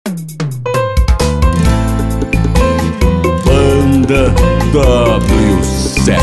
Banda W7.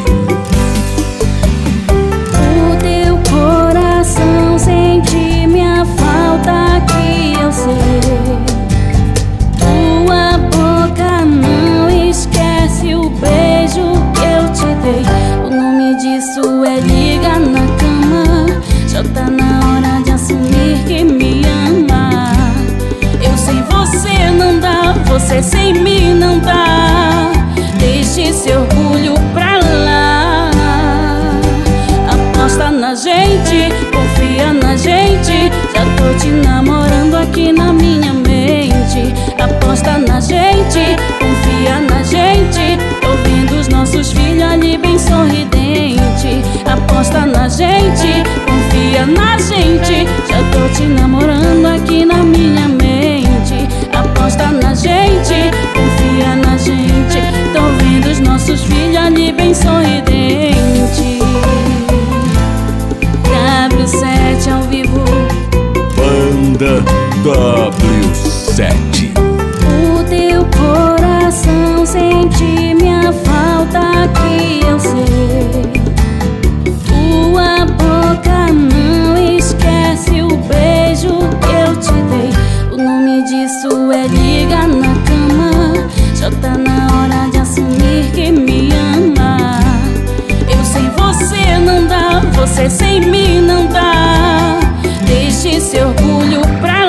O teu coração sente minha falta, que eu sei. Tua boca não esquece o beijo que eu te dei. O nome disso é liga na cama. Já tá na hora de assumir que me ama. Eu sem você não dá, você sem mim não dá. Deixe seu orgulho pra lá. Aposta na gente, confia na gente. Já tô te namorando aqui na minha mente. Aposta na gente, confia na gente. Tô vendo os nossos filhos ali bem sorridente. Aposta na gente, confia na gente. Já tô te namorando aqui na minha mente. Aposta na gente, confia na gente. Tô vendo os nossos filhos ali bem sorridente. W7 ao vivo. Banda W7. O teu coração sente minha falta, que eu sei. Tua boca não esquece o beijo que eu te dei. O nome disso é liga na cama. Já tá na hora de assumir que me ama. Eu sem você não dá, você sem mim não dá. Deixe seu orgulho pra